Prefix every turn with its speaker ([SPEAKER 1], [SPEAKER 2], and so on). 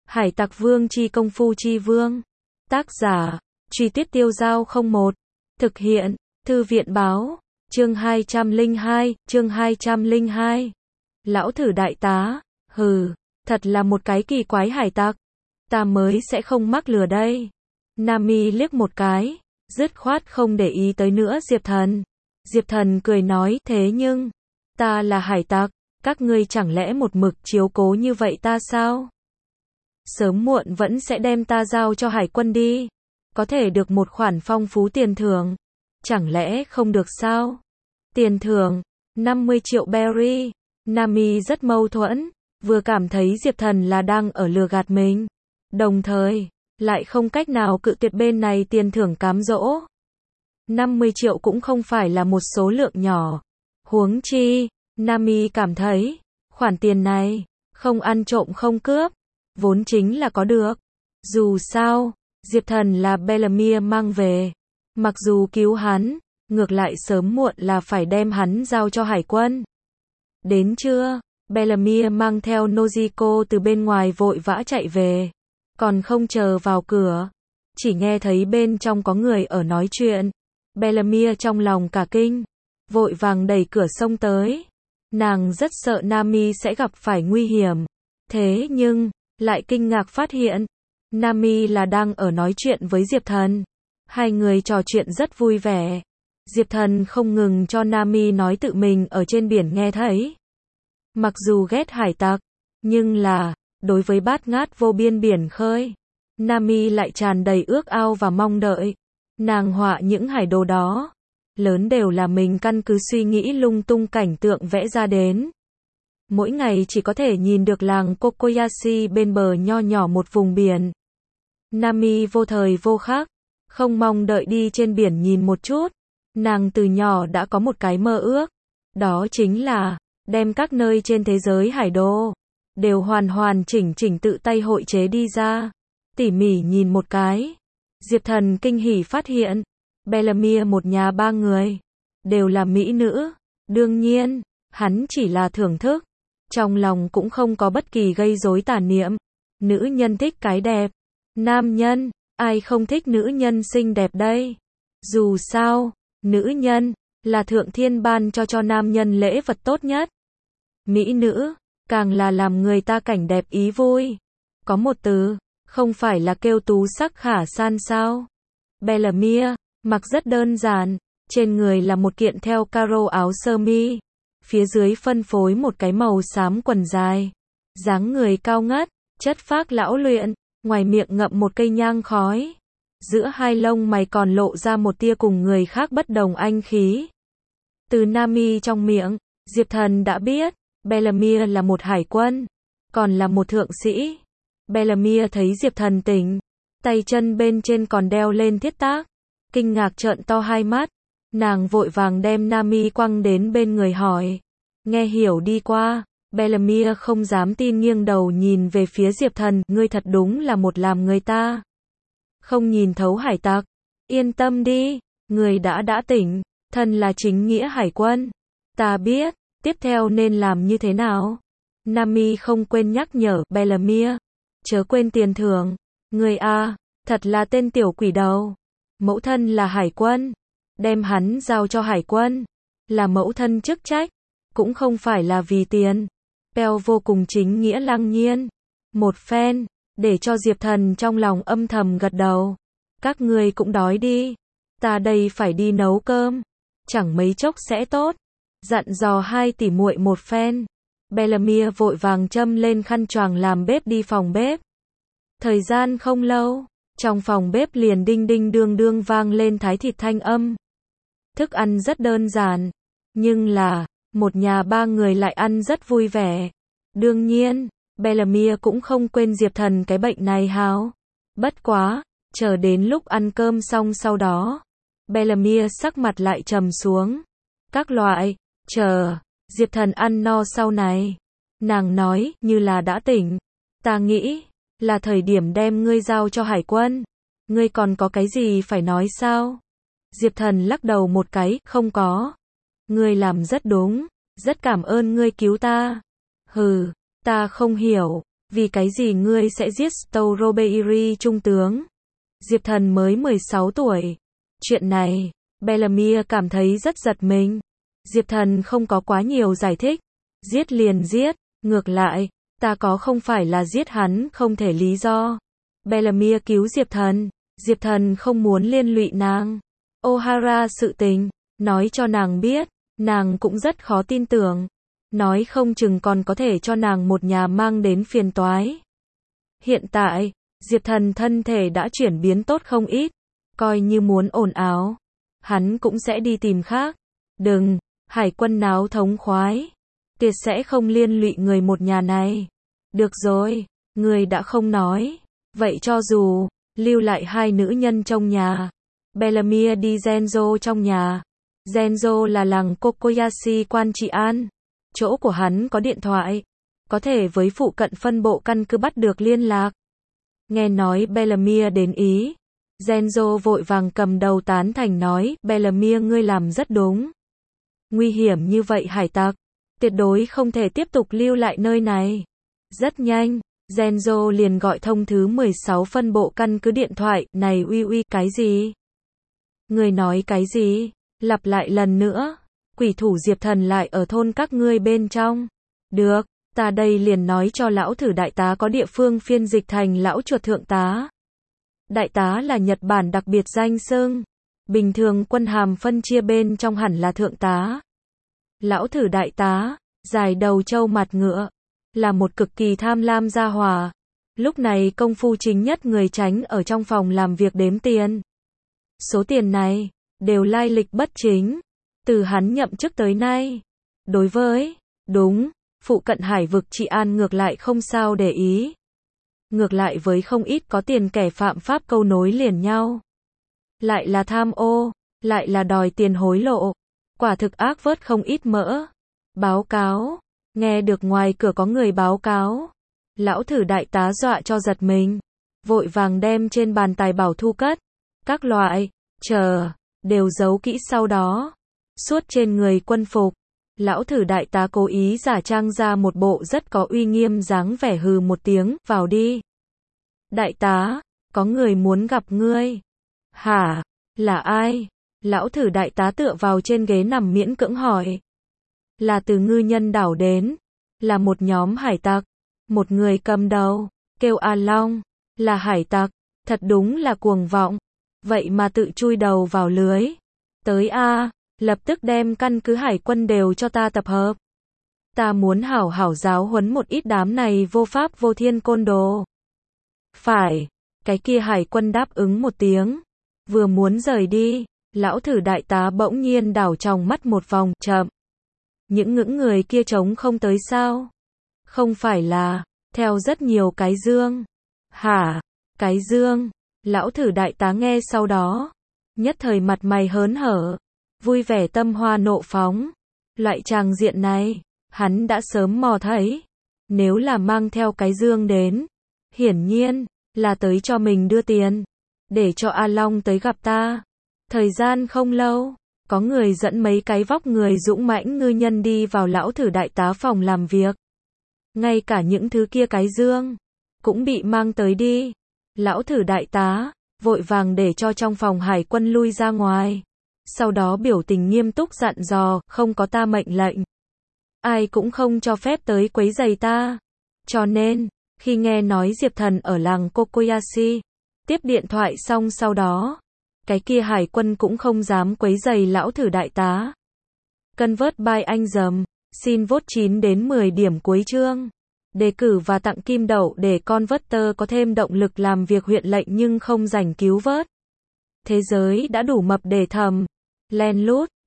[SPEAKER 1] Hải Tặc Vương chi công phu chi vương. Tác giả, Truy Tuyết Tiêu Giao 01. Thực hiện, Thư viện báo, chương 202. Lão thử đại tá, thật là một cái kỳ quái hải tặc. Ta mới sẽ không mắc lừa đây. Nami liếc một cái, dứt khoát không để ý tới nữa Diệp Thần. Diệp Thần cười nói, thế nhưng, ta là hải tặc, các ngươi chẳng lẽ một mực chiếu cố như vậy ta sao? Sớm muộn vẫn sẽ đem ta giao cho hải quân đi. Có thể được một khoản phong phú tiền thưởng. Chẳng lẽ không được sao? Tiền thưởng, 50 triệu berry. Nami rất mâu thuẫn, vừa cảm thấy Diệp Thần là đang ở lừa gạt mình. Đồng thời, lại không cách nào cự tuyệt bên này tiền thưởng cám dỗ. 50 triệu cũng không phải là một số lượng nhỏ. Huống chi, Nami cảm thấy, khoản tiền này, không ăn trộm không cướp, vốn chính là có được. Dù sao, Diệp Thần là Bellamia mang về. Mặc dù cứu hắn, ngược lại sớm muộn là phải đem hắn giao cho hải quân. Đến trưa, Bellamia mang theo Nojiko từ bên ngoài vội vã chạy về. Còn không chờ vào cửa, chỉ nghe thấy bên trong có người ở nói chuyện. Bellamia trong lòng cả kinh, vội vàng đẩy cửa xông tới. Nàng rất sợ Nami sẽ gặp phải nguy hiểm. Thế nhưng, lại kinh ngạc phát hiện, Nami là đang ở nói chuyện với Diệp Thần. Hai người trò chuyện rất vui vẻ. Diệp Thần không ngừng cho Nami nói tự mình ở trên biển nghe thấy. Mặc dù ghét hải tặc, nhưng là, đối với bát ngát vô biên biển khơi, Nami lại tràn đầy ước ao và mong đợi. Nàng họa những hải đồ đó, lớn đều là mình căn cứ suy nghĩ lung tung cảnh tượng vẽ ra đến. Mỗi ngày chỉ có thể nhìn được làng Kokoyashi bên bờ nho nhỏ một vùng biển. Nami vô thời vô khắc, không mong đợi đi trên biển nhìn một chút. Nàng từ nhỏ đã có một cái mơ ước, đó chính là đem các nơi trên thế giới hải đồ đều hoàn hoàn chỉnh chỉnh tự tay hội chế đi ra. Tỉ mỉ nhìn một cái, Diệp Thần kinh hỉ phát hiện, Bellamia một nhà ba người, đều là mỹ nữ. Đương nhiên, hắn chỉ là thưởng thức, trong lòng cũng không có bất kỳ gây rối tà niệm. Nữ nhân thích cái đẹp, nam nhân, ai không thích nữ nhân xinh đẹp đây? Dù sao, nữ nhân, là thượng thiên ban cho nam nhân lễ vật tốt nhất. Mỹ nữ, càng là làm người ta cảnh đẹp ý vui. Có một từ, không phải là kêu tú sắc khả san sao? Bellamia, mặc rất đơn giản, trên người là một kiện theo caro áo sơ mi, phía dưới phân phối một cái màu xám quần dài. Dáng người cao ngất, chất phác lão luyện, ngoài miệng ngậm một cây nhang khói. Giữa hai lông mày còn lộ ra một tia cùng người khác bất đồng anh khí. Từ Nami trong miệng, Diệp Thần đã biết, Bellamia là một hải quân, còn là một thượng sĩ. Bellamia thấy Diệp Thần tỉnh, tay chân bên trên còn đeo lên thiết tác, kinh ngạc trợn to hai mắt. Nàng vội vàng đem Nami quăng đến bên người hỏi. Nghe hiểu đi qua, Bellamia không dám tin nghiêng đầu nhìn về phía Diệp Thần, ngươi thật đúng là một làm người ta không nhìn thấu hải tặc. Yên tâm đi, người đã tỉnh, thần là chính nghĩa hải quân. Ta biết, tiếp theo nên làm như thế nào. Nami không quên nhắc nhở Bellamia, chớ quên tiền thưởng. Người thật là tên tiểu quỷ đầu. Mẫu thân là hải quân, đem hắn giao cho hải quân, là mẫu thân chức trách, cũng không phải là vì tiền. Peo vô cùng chính nghĩa lăng nhiên. Một phen, để cho Diệp Thần trong lòng âm thầm gật đầu. Các ngươi cũng đói đi. Ta đây phải đi nấu cơm. Chẳng mấy chốc sẽ tốt. Dặn dò hai tỷ muội một phen. Bellamia vội vàng châm lên khăn choàng làm bếp đi phòng bếp. Thời gian không lâu, trong phòng bếp liền đinh đinh đương đương vang lên thái thịt thanh âm. Thức ăn rất đơn giản, nhưng là, một nhà ba người lại ăn rất vui vẻ. Đương nhiên, Bellamia cũng không quên Diệp Thần cái bệnh này háo. Bất quá, chờ đến lúc ăn cơm xong sau đó, Bellamia sắc mặt lại trầm xuống. Các loại, chờ, Diệp Thần ăn no sau này. Nàng nói, như là đã tỉnh. Ta nghĩ, là thời điểm đem ngươi giao cho hải quân. Ngươi còn có cái gì phải nói sao? Diệp Thần lắc đầu một cái, không có. Ngươi làm rất đúng, rất cảm ơn ngươi cứu ta. Ta không hiểu, Vì cái gì ngươi sẽ giết Strawberry trung tướng? Diệp Thần mới 16 tuổi. Chuyện này, Bellamy cảm thấy rất giật mình. Diệp Thần không có quá nhiều giải thích. Giết liền giết, ngược lại, ta có không phải là giết hắn không thể lý do. Bellamy cứu Diệp Thần không muốn liên lụy nàng. O'Hara sự tình, nói cho nàng biết, nàng cũng rất khó tin tưởng. Nói không chừng còn có thể cho nàng một nhà mang đến phiền toái. Hiện tại, Diệp Thần thân thể đã chuyển biến tốt không ít. Coi như muốn ồn ào, hắn cũng sẽ đi tìm khác. Đừng, hải quân náo thống khoái. Tuyệt sẽ không liên lụy người một nhà này. Được rồi, người đã không nói. Vậy cho dù, lưu lại hai nữ nhân trong nhà. Bellamy đi Genzo trong nhà. Genzo là làng Kokoyashi quan trị an. Chỗ của hắn có điện thoại. Có thể với phụ cận phân bộ căn cứ bắt được liên lạc. Nghe nói Bellamy đến Ý. Genzo vội vàng cầm đầu tán thành nói, Bellamy ngươi làm rất đúng. Nguy hiểm như vậy hải tặc. Tuyệt đối không thể tiếp tục lưu lại nơi này. Rất nhanh, Genzo liền gọi thông thứ 16 phân bộ căn cứ điện thoại, này uy cái gì? Người nói cái gì? Lặp lại lần nữa. Quỷ thủ Diệp Thần lại ở thôn các ngươi bên trong. Được, ta đây liền nói cho lão thử đại tá có địa phương phiên dịch thành lão chuột thượng tá. Đại tá là Nhật Bản đặc biệt danh xưng. Bình thường quân hàm phân chia bên trong hẳn là thượng tá. Lão thử đại tá, dài đầu trâu mặt ngựa, là một cực kỳ tham lam gia hỏa. Lúc này công phu chính nhất người tránh ở trong phòng làm việc đếm tiền. Số tiền này, đều lai lịch bất chính. Từ hắn nhậm chức tới nay. Đối với, đúng, phụ cận hải vực trị an ngược lại không sao để ý. Ngược lại với không ít có tiền kẻ phạm pháp câu nối liền nhau. Lại là tham ô, lại là đòi tiền hối lộ. Quả thực ác vớt không ít mỡ. Báo cáo, nghe được ngoài cửa có người báo cáo. Lão thử đại tá dọa cho giật mình. Vội vàng đem trên bàn tài bảo thu cất. Các loại, đều giấu kỹ sau đó. Suốt trên người quân phục. Lão thử đại tá cố ý giả trang ra một bộ rất có uy nghiêm dáng vẻ hừ một tiếng, vào đi. Đại tá, có người muốn gặp ngươi. Hả, là ai? Lão thử đại tá tựa vào trên ghế nằm miễn cưỡng hỏi. Là từ ngư nhân đảo đến. Là một nhóm hải tặc. Một người cầm đầu, kêu A Long. Là hải tặc, thật đúng là cuồng vọng. Vậy mà tự chui đầu vào lưới. Tới A, lập tức đem căn cứ hải quân đều cho ta tập hợp. Ta muốn hảo hảo giáo huấn một ít đám này vô pháp vô thiên côn đồ. Phải, cái kia hải quân đáp ứng một tiếng. Vừa muốn rời đi, lão thử đại tá bỗng nhiên đảo tròng mắt một vòng, chậm. Những người kia trống không tới sao? Không phải là, theo rất nhiều cái dương. Hả, cái dương? Lão thử đại tá nghe sau đó. Nhất thời mặt mày hớn hở. Vui vẻ tâm hoa nộ phóng. Loại tràng diện này, hắn đã sớm mò thấy. Nếu là mang theo cái dương đến, hiển nhiên, là tới cho mình đưa tiền. Để cho A Long tới gặp ta. Thời gian không lâu, có người dẫn mấy cái vóc người dũng mãnh ngư nhân đi vào lão thử đại tá phòng làm việc. Ngay cả những thứ kia cái dương, cũng bị mang tới đi. Lão thử đại tá, vội vàng để cho trong phòng hải quân lui ra ngoài. Sau đó biểu tình nghiêm túc dặn dò, không có ta mệnh lệnh. Ai cũng không cho phép tới quấy rầy ta. Cho nên, khi nghe nói Diệp Thần ở làng Kokoyashi, tiếp điện thoại xong sau đó, cái kia hải quân cũng không dám quấy rầy lão thử đại tá. Convert by anh dầm, xin vote 9 đến 10 điểm cuối chương. Đề cử và tặng kim đậu để Converter có thêm động lực làm việc huyện lệnh nhưng không rảnh cứu vớt. Thế giới đã đủ mập để thầm. Len lút.